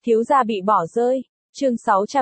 Thiếu gia bị bỏ rơi. Chương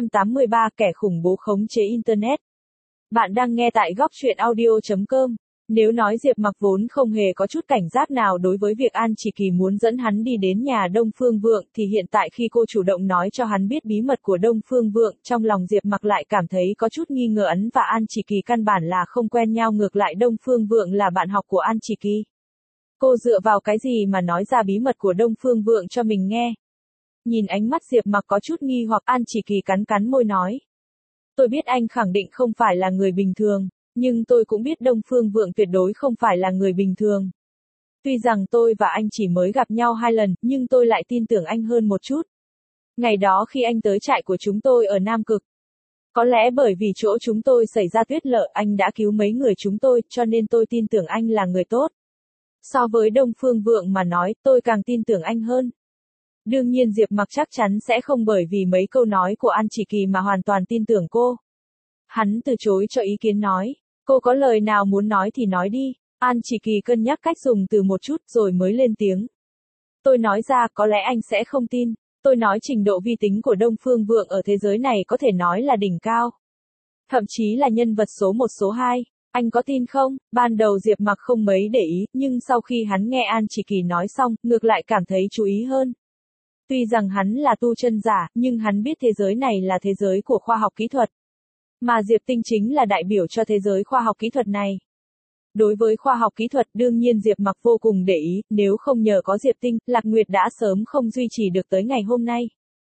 683 kẻ khủng bố khống chế Internet. Bạn đang nghe tại góc truyện audio.com. Nếu nói Diệp Mặc vốn không hề có chút cảnh giác nào đối với việc An Chỉ Kỳ muốn dẫn hắn đi đến nhà Đông Phương Vượng thì hiện tại khi cô chủ động nói cho hắn biết bí mật của Đông Phương Vượng, trong lòng Diệp Mặc lại cảm thấy có chút nghi ngờ hắn và An Chỉ Kỳ căn bản là không quen nhau, ngược lại Đông Phương Vượng là bạn học của An Chỉ Kỳ. Cô dựa vào cái gì mà nói ra bí mật của Đông Phương Vượng cho mình nghe? Nhìn ánh mắt Diệp Mặc có chút nghi hoặc, An Chỉ Kỳ cắn cắn môi nói. Tôi biết anh khẳng định không phải là người bình thường, nhưng tôi cũng biết Đông Phương Vượng tuyệt đối không phải là người bình thường. Tuy rằng tôi và anh chỉ mới gặp nhau 2 lần, nhưng tôi lại tin tưởng anh hơn một chút. Ngày đó khi anh tới trại của chúng tôi ở Nam Cực. Có lẽ bởi vì chỗ chúng tôi xảy ra tuyết lở, anh đã cứu mấy người chúng tôi, cho nên tôi tin tưởng anh là người tốt. So với Đông Phương Vượng mà nói, tôi càng tin tưởng anh hơn. Đương nhiên Diệp Mặc chắc chắn sẽ không bởi vì mấy câu nói của An Chỉ Kỳ mà hoàn toàn tin tưởng cô. Hắn từ chối cho ý kiến nói, cô có lời nào muốn nói thì nói đi. An Chỉ Kỳ cân nhắc cách dùng từ một chút rồi mới lên tiếng. Tôi nói ra có lẽ anh sẽ không tin, tôi nói trình độ vi tính của Đông Phương Vượng ở thế giới này có thể nói là đỉnh cao. Thậm chí là nhân vật số 1 số 2. Anh có tin không? Ban đầu Diệp Mặc không mấy để ý, nhưng sau khi hắn nghe An Chỉ Kỳ nói xong, ngược lại cảm thấy chú ý hơn. Tuy rằng hắn là tu chân giả, nhưng hắn biết thế giới này là thế giới của khoa học kỹ thuật. Mà Diệp Tinh chính là đại biểu cho thế giới khoa học kỹ thuật này. Đối với khoa học kỹ thuật, đương nhiên Diệp Mặc vô cùng để ý, nếu không nhờ có Diệp Tinh, Lạc Nguyệt đã sớm không duy trì được tới ngày hôm nay.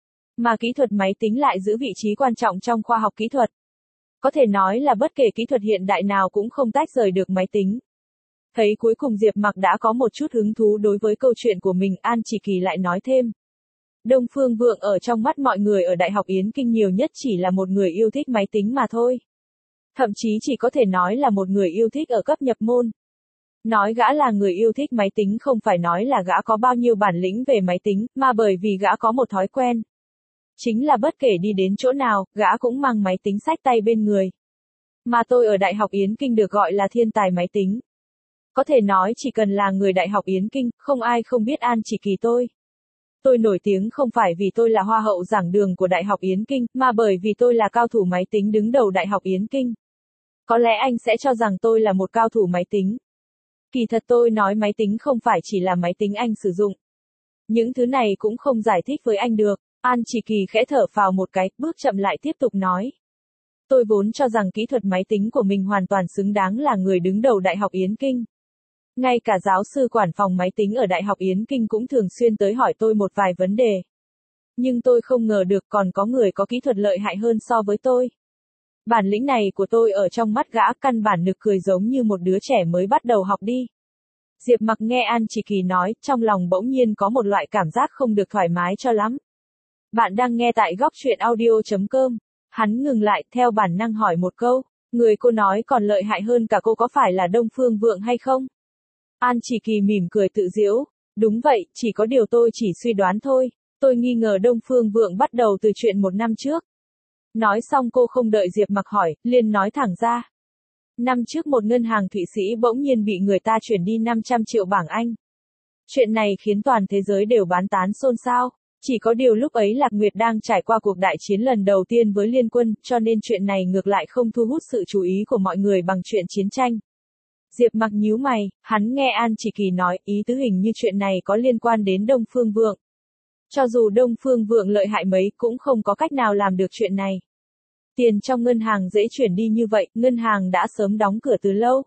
Mà kỹ thuật máy tính lại giữ vị trí quan trọng trong khoa học kỹ thuật. Có thể nói là bất kể kỹ thuật hiện đại nào cũng không tách rời được máy tính. Thấy cuối cùng Diệp Mặc đã có một chút hứng thú đối với câu chuyện của mình, An Chỉ Kỳ lại nói thêm. Đông Phương Vượng ở trong mắt mọi người ở Đại học Yến Kinh nhiều nhất chỉ là một người yêu thích máy tính mà thôi. Thậm chí chỉ có thể nói là một người yêu thích ở cấp nhập môn. Nói gã là người yêu thích máy tính không phải nói là gã có bao nhiêu bản lĩnh về máy tính, mà bởi vì gã có một thói quen. Chính là bất kể đi đến chỗ nào, gã cũng mang máy tính xách tay bên người. Mà tôi ở Đại học Yến Kinh được gọi là thiên tài máy tính. Có thể nói chỉ cần là người Đại học Yến Kinh, không ai không biết An Chỉ Kỳ tôi. Tôi nổi tiếng không phải vì tôi là hoa hậu giảng đường của Đại học Yến Kinh, mà bởi vì tôi là cao thủ máy tính đứng đầu Đại học Yến Kinh. Có lẽ anh sẽ cho rằng tôi là một cao thủ máy tính. Kỳ thật tôi nói máy tính không phải chỉ là máy tính anh sử dụng. Những thứ này cũng không giải thích với anh được. An Chỉ Kỳ khẽ thở phào một cái, bước chậm lại tiếp tục nói. Tôi vốn cho rằng kỹ thuật máy tính của mình hoàn toàn xứng đáng là người đứng đầu Đại học Yến Kinh. Ngay cả giáo sư quản phòng máy tính ở Đại học Yến Kinh cũng thường xuyên tới hỏi tôi một vài vấn đề. Nhưng tôi không ngờ được còn có người có kỹ thuật lợi hại hơn so với tôi. Bản lĩnh này của tôi ở trong mắt gã căn bản nực cười giống như một đứa trẻ mới bắt đầu học đi. Diệp Mặc nghe An Chỉ Kỳ nói, trong lòng bỗng nhiên có một loại cảm giác không được thoải mái cho lắm. Bạn đang nghe tại góc truyện audio.com. Hắn ngừng lại, theo bản năng hỏi một câu. Người cô nói còn lợi hại hơn cả cô có phải là Đông Phương Vượng hay không? An Chỉ Kỳ mỉm cười tự giễu. Đúng vậy, chỉ có điều tôi chỉ suy đoán thôi. Tôi nghi ngờ Đông Phương Vượng bắt đầu từ chuyện 1 năm trước. Nói xong cô không đợi Diệp Mặc hỏi, liền nói thẳng ra. Năm trước một ngân hàng Thụy Sĩ bỗng nhiên bị người ta chuyển đi 500 triệu bảng Anh. Chuyện này khiến toàn thế giới đều bán tán xôn xao. Chỉ có điều lúc ấy Lạc Nguyệt đang trải qua cuộc đại chiến lần đầu tiên với Liên Quân, cho nên chuyện này ngược lại không thu hút sự chú ý của mọi người bằng chuyện chiến tranh. Diệp Mặc nhíu mày, hắn nghe An Chỉ Kỳ nói, ý tứ hình như chuyện này có liên quan đến Đông Phương Vượng. Cho dù Đông Phương Vượng lợi hại mấy cũng không có cách nào làm được chuyện này. Tiền trong ngân hàng dễ chuyển đi như vậy, ngân hàng đã sớm đóng cửa từ lâu.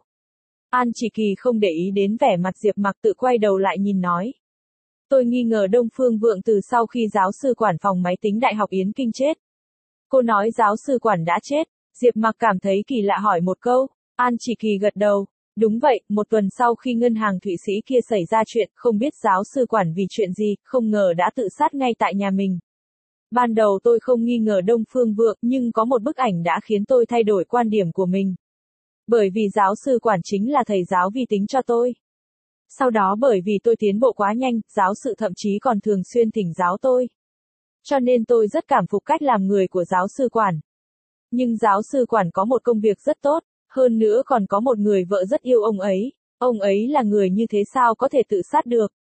An Chỉ Kỳ không để ý đến vẻ mặt Diệp Mặc, tự quay đầu lại nhìn nói. Tôi nghi ngờ Đông Phương Vượng từ sau khi giáo sư quản phòng máy tính Đại học Yến Kinh chết. Cô nói giáo sư quản đã chết. Diệp Mặc cảm thấy kỳ lạ hỏi một câu. An Chỉ Kỳ gật đầu. Đúng vậy, 1 tuần sau khi ngân hàng Thụy Sĩ kia xảy ra chuyện, không biết giáo sư quản vì chuyện gì, không ngờ đã tự sát ngay tại nhà mình. Ban đầu tôi không nghi ngờ Đông Phương Vượng, nhưng có một bức ảnh đã khiến tôi thay đổi quan điểm của mình. Bởi vì giáo sư quản chính là thầy giáo vi tính cho tôi. Sau đó bởi vì tôi tiến bộ quá nhanh, giáo sư thậm chí còn thường xuyên thỉnh giáo tôi. Cho nên tôi rất cảm phục cách làm người của giáo sư quản. Nhưng giáo sư quản có một công việc rất tốt, hơn nữa còn có một người vợ rất yêu ông ấy. Ông ấy là người như thế sao có thể tự sát được?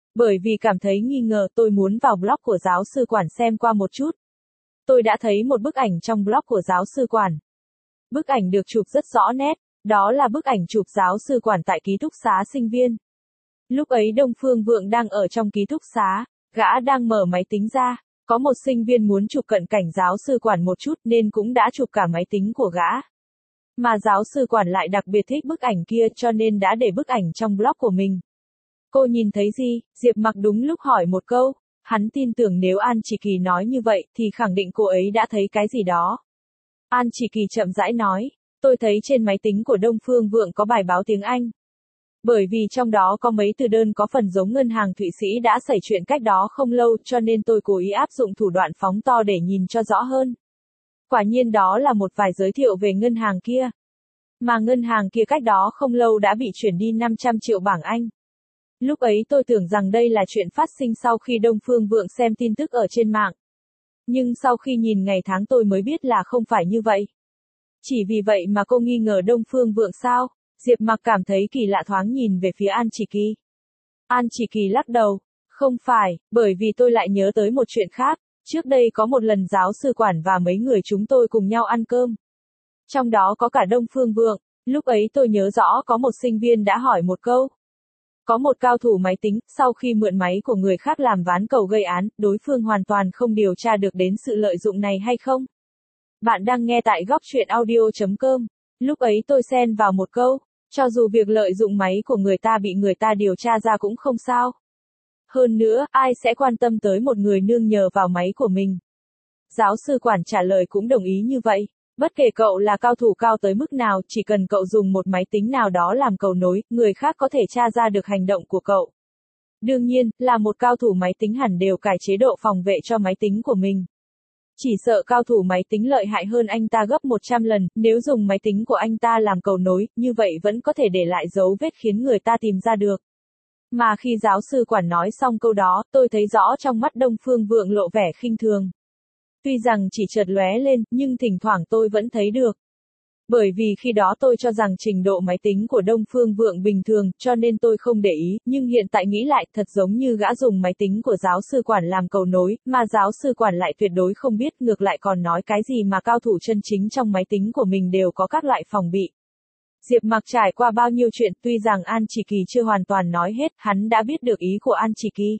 Bởi vì cảm thấy nghi ngờ tôi muốn vào blog của giáo sư Quản xem qua một chút. Tôi đã thấy một bức ảnh trong blog của giáo sư Quản. Bức ảnh được chụp rất rõ nét, đó là bức ảnh chụp giáo sư Quản tại ký túc xá sinh viên. Lúc ấy Đông Phương Vượng đang ở trong ký túc xá, gã đang mở máy tính ra, có một sinh viên muốn chụp cận cảnh giáo sư Quản một chút nên cũng đã chụp cả máy tính của gã. Mà giáo sư Quản lại đặc biệt thích bức ảnh kia cho nên đã để bức ảnh trong blog của mình. Cô nhìn thấy gì? Diệp Mặc đúng lúc hỏi một câu. Hắn tin tưởng nếu An Chỉ Kỳ nói như vậy thì khẳng định cô ấy đã thấy cái gì đó. An Chỉ Kỳ chậm rãi nói, tôi thấy trên máy tính của Đông Phương Vượng có bài báo tiếng Anh. Bởi vì trong đó có mấy từ đơn có phần giống ngân hàng Thụy Sĩ đã xảy chuyện cách đó không lâu cho nên tôi cố ý áp dụng thủ đoạn phóng to để nhìn cho rõ hơn. Quả nhiên đó là một vài giới thiệu về ngân hàng kia. Mà ngân hàng kia cách đó không lâu đã bị chuyển đi 500 triệu bảng Anh. Lúc ấy tôi tưởng rằng đây là chuyện phát sinh sau khi Đông Phương Vượng xem tin tức ở trên mạng. Nhưng sau khi nhìn ngày tháng tôi mới biết là không phải như vậy. Chỉ vì vậy mà cô nghi ngờ Đông Phương Vượng sao? Diệp Mặc cảm thấy kỳ lạ thoáng nhìn về phía An Chỉ Kỳ. An Chỉ Kỳ lắc đầu. Không phải, bởi vì tôi lại nhớ tới một chuyện khác. Trước đây có một lần giáo sư Quản và mấy người chúng tôi cùng nhau ăn cơm. Trong đó có cả Đông Phương Vượng. Lúc ấy tôi nhớ rõ có một sinh viên đã hỏi một câu. Có một cao thủ máy tính, sau khi mượn máy của người khác làm ván cầu gây án, đối phương hoàn toàn không điều tra được đến sự lợi dụng này hay không? Bạn đang nghe tại góc truyện audio.com. Lúc ấy tôi xen vào một câu, cho dù việc lợi dụng máy của người ta bị người ta điều tra ra cũng không sao. Hơn nữa, ai sẽ quan tâm tới một người nương nhờ vào máy của mình? Giáo sư Quản trả lời cũng đồng ý như vậy. Bất kể cậu là cao thủ cao tới mức nào, chỉ cần cậu dùng một máy tính nào đó làm cầu nối, người khác có thể tra ra được hành động của cậu. Đương nhiên, là một cao thủ máy tính hẳn đều cài chế độ phòng vệ cho máy tính của mình. Chỉ sợ cao thủ máy tính lợi hại hơn anh ta gấp 100 lần, nếu dùng máy tính của anh ta làm cầu nối, như vậy vẫn có thể để lại dấu vết khiến người ta tìm ra được. Mà khi giáo sư Quản nói xong câu đó, tôi thấy rõ trong mắt Đông Phương Vượng lộ vẻ khinh thường. Tuy rằng chỉ chợt lóe lên, nhưng thỉnh thoảng tôi vẫn thấy được. Bởi vì khi đó tôi cho rằng trình độ máy tính của Đông Phương Vượng bình thường, cho nên tôi không để ý, nhưng hiện tại nghĩ lại, thật giống như gã dùng máy tính của giáo sư Quản làm cầu nối, mà giáo sư Quản lại tuyệt đối không biết, ngược lại còn nói cái gì mà cao thủ chân chính trong máy tính của mình đều có các loại phòng bị. Diệp Mặc trải qua bao nhiêu chuyện, tuy rằng An Chỉ Kỳ chưa hoàn toàn nói hết, hắn đã biết được ý của An Chỉ Kỳ.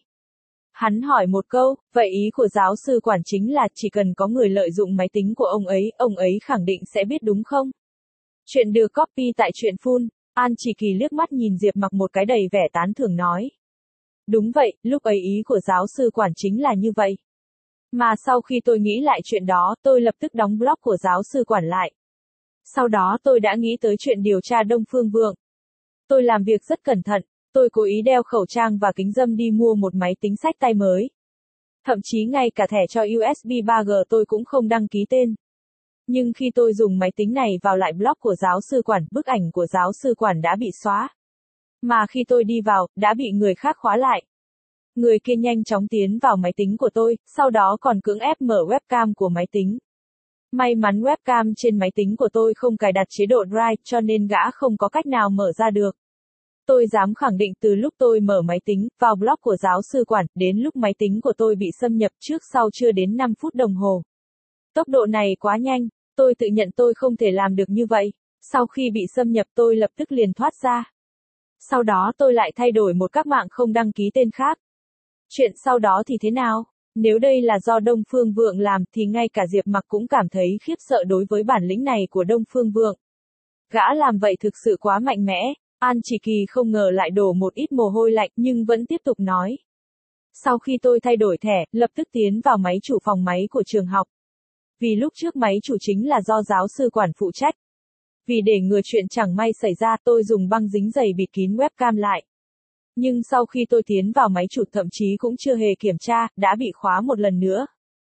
Hắn hỏi một câu, vậy ý của giáo sư Quản chính là chỉ cần có người lợi dụng máy tính của ông ấy khẳng định sẽ biết đúng không? Chuyện được copy tại truyện Full. An Chỉ Kỳ liếc mắt nhìn Diệp Mặc một cái đầy vẻ tán thưởng nói. Đúng vậy, lúc ấy ý của giáo sư Quản chính là như vậy. Mà sau khi tôi nghĩ lại chuyện đó, tôi lập tức đóng blog của giáo sư Quản lại. Sau đó tôi đã nghĩ tới chuyện điều tra Đông Phương Vượng. Tôi làm việc rất cẩn thận. Tôi cố ý đeo khẩu trang và kính râm đi mua một máy tính xách tay mới. Thậm chí ngay cả thẻ cho USB 3G tôi cũng không đăng ký tên. Nhưng khi tôi dùng máy tính này vào lại blog của giáo sư Quản, bức ảnh của giáo sư Quản đã bị xóa. Mà khi tôi đi vào, đã bị người khác khóa lại. Người kia nhanh chóng tiến vào máy tính của tôi, sau đó còn cưỡng ép mở webcam của máy tính. May mắn webcam trên máy tính của tôi không cài đặt chế độ Drive cho nên gã không có cách nào mở ra được. Tôi dám khẳng định từ lúc tôi mở máy tính, vào blog của giáo sư Quản, đến lúc máy tính của tôi bị xâm nhập trước sau chưa đến 5 phút đồng hồ. Tốc độ này quá nhanh, tôi tự nhận tôi không thể làm được như vậy. Sau khi bị xâm nhập tôi lập tức liền thoát ra. Sau đó tôi lại thay đổi một các mạng không đăng ký tên khác. Chuyện sau đó thì thế nào? Nếu đây là do Đông Phương Vượng làm thì ngay cả Diệp Mặc cũng cảm thấy khiếp sợ đối với bản lĩnh này của Đông Phương Vượng. Gã làm vậy thực sự quá mạnh mẽ. An Chỉ Kỳ không ngờ lại đổ một ít mồ hôi lạnh nhưng vẫn tiếp tục nói. Sau khi tôi thay đổi thẻ, lập tức tiến vào máy chủ phòng máy của trường học. Vì lúc trước máy chủ chính là do giáo sư Quản phụ trách. Vì để ngừa chuyện chẳng may xảy ra tôi dùng băng dính dày bịt kín webcam lại. Nhưng sau khi tôi tiến vào máy chủ thậm chí cũng chưa hề kiểm tra, đã bị khóa một lần nữa.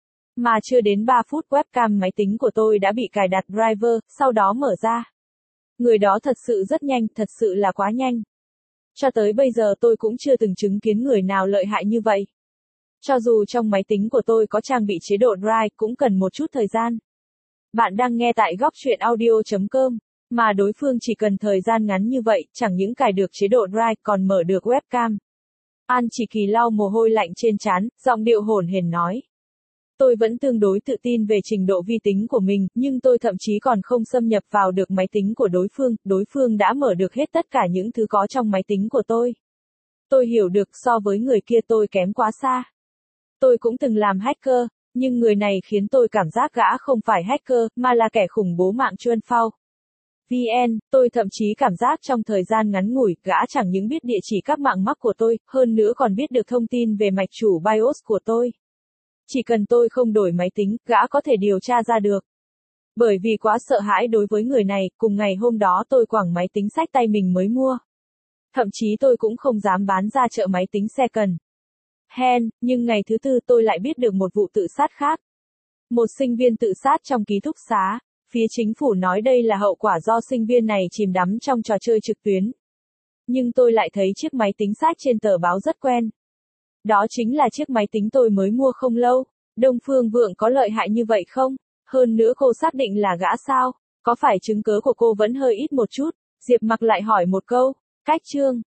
Mà chưa đến 3 phút webcam máy tính của tôi đã bị cài đặt driver, sau đó mở ra. Người đó thật sự rất nhanh, thật sự là quá nhanh. Cho tới bây giờ tôi cũng chưa từng chứng kiến người nào lợi hại như vậy. Cho dù trong máy tính của tôi có trang bị chế độ Drive cũng cần một chút thời gian. Bạn đang nghe tại góc truyện audio.com, mà đối phương chỉ cần thời gian ngắn như vậy, chẳng những cài được chế độ Drive còn mở được webcam. An Chỉ Kỳ lau mồ hôi lạnh trên trán, giọng điệu hổn hển nói. Tôi vẫn tương đối tự tin về trình độ vi tính của mình, nhưng tôi thậm chí còn không xâm nhập vào được máy tính của đối phương đã mở được hết tất cả những thứ có trong máy tính của tôi. Tôi hiểu được so với người kia tôi kém quá xa. Tôi cũng từng làm hacker, nhưng người này khiến tôi cảm giác gã không phải hacker, mà là kẻ khủng bố mạng chuyên phao. VN, tôi thậm chí cảm giác trong thời gian ngắn ngủi, gã chẳng những biết địa chỉ các mạng mắc của tôi, hơn nữa còn biết được thông tin về mạch chủ BIOS của tôi. Chỉ cần tôi không đổi máy tính, gã có thể điều tra ra được. Bởi vì quá sợ hãi đối với người này, cùng ngày hôm đó tôi quẳng máy tính xách tay mình mới mua. Thậm chí tôi cũng không dám bán ra chợ máy tính second hand, nhưng ngày thứ tư tôi lại biết được một vụ tự sát khác. Một sinh viên tự sát trong ký túc xá. Phía chính phủ nói đây là hậu quả do sinh viên này chìm đắm trong trò chơi trực tuyến. Nhưng tôi lại thấy chiếc máy tính sách trên tờ báo rất quen. Đó chính là chiếc máy tính tôi mới mua không lâu. Đông Phương Vượng có lợi hại như vậy không? Hơn nữa cô xác định là gã sao? Có phải chứng cớ của cô vẫn hơi ít một chút? Diệp Mặc lại hỏi một câu. Cách chương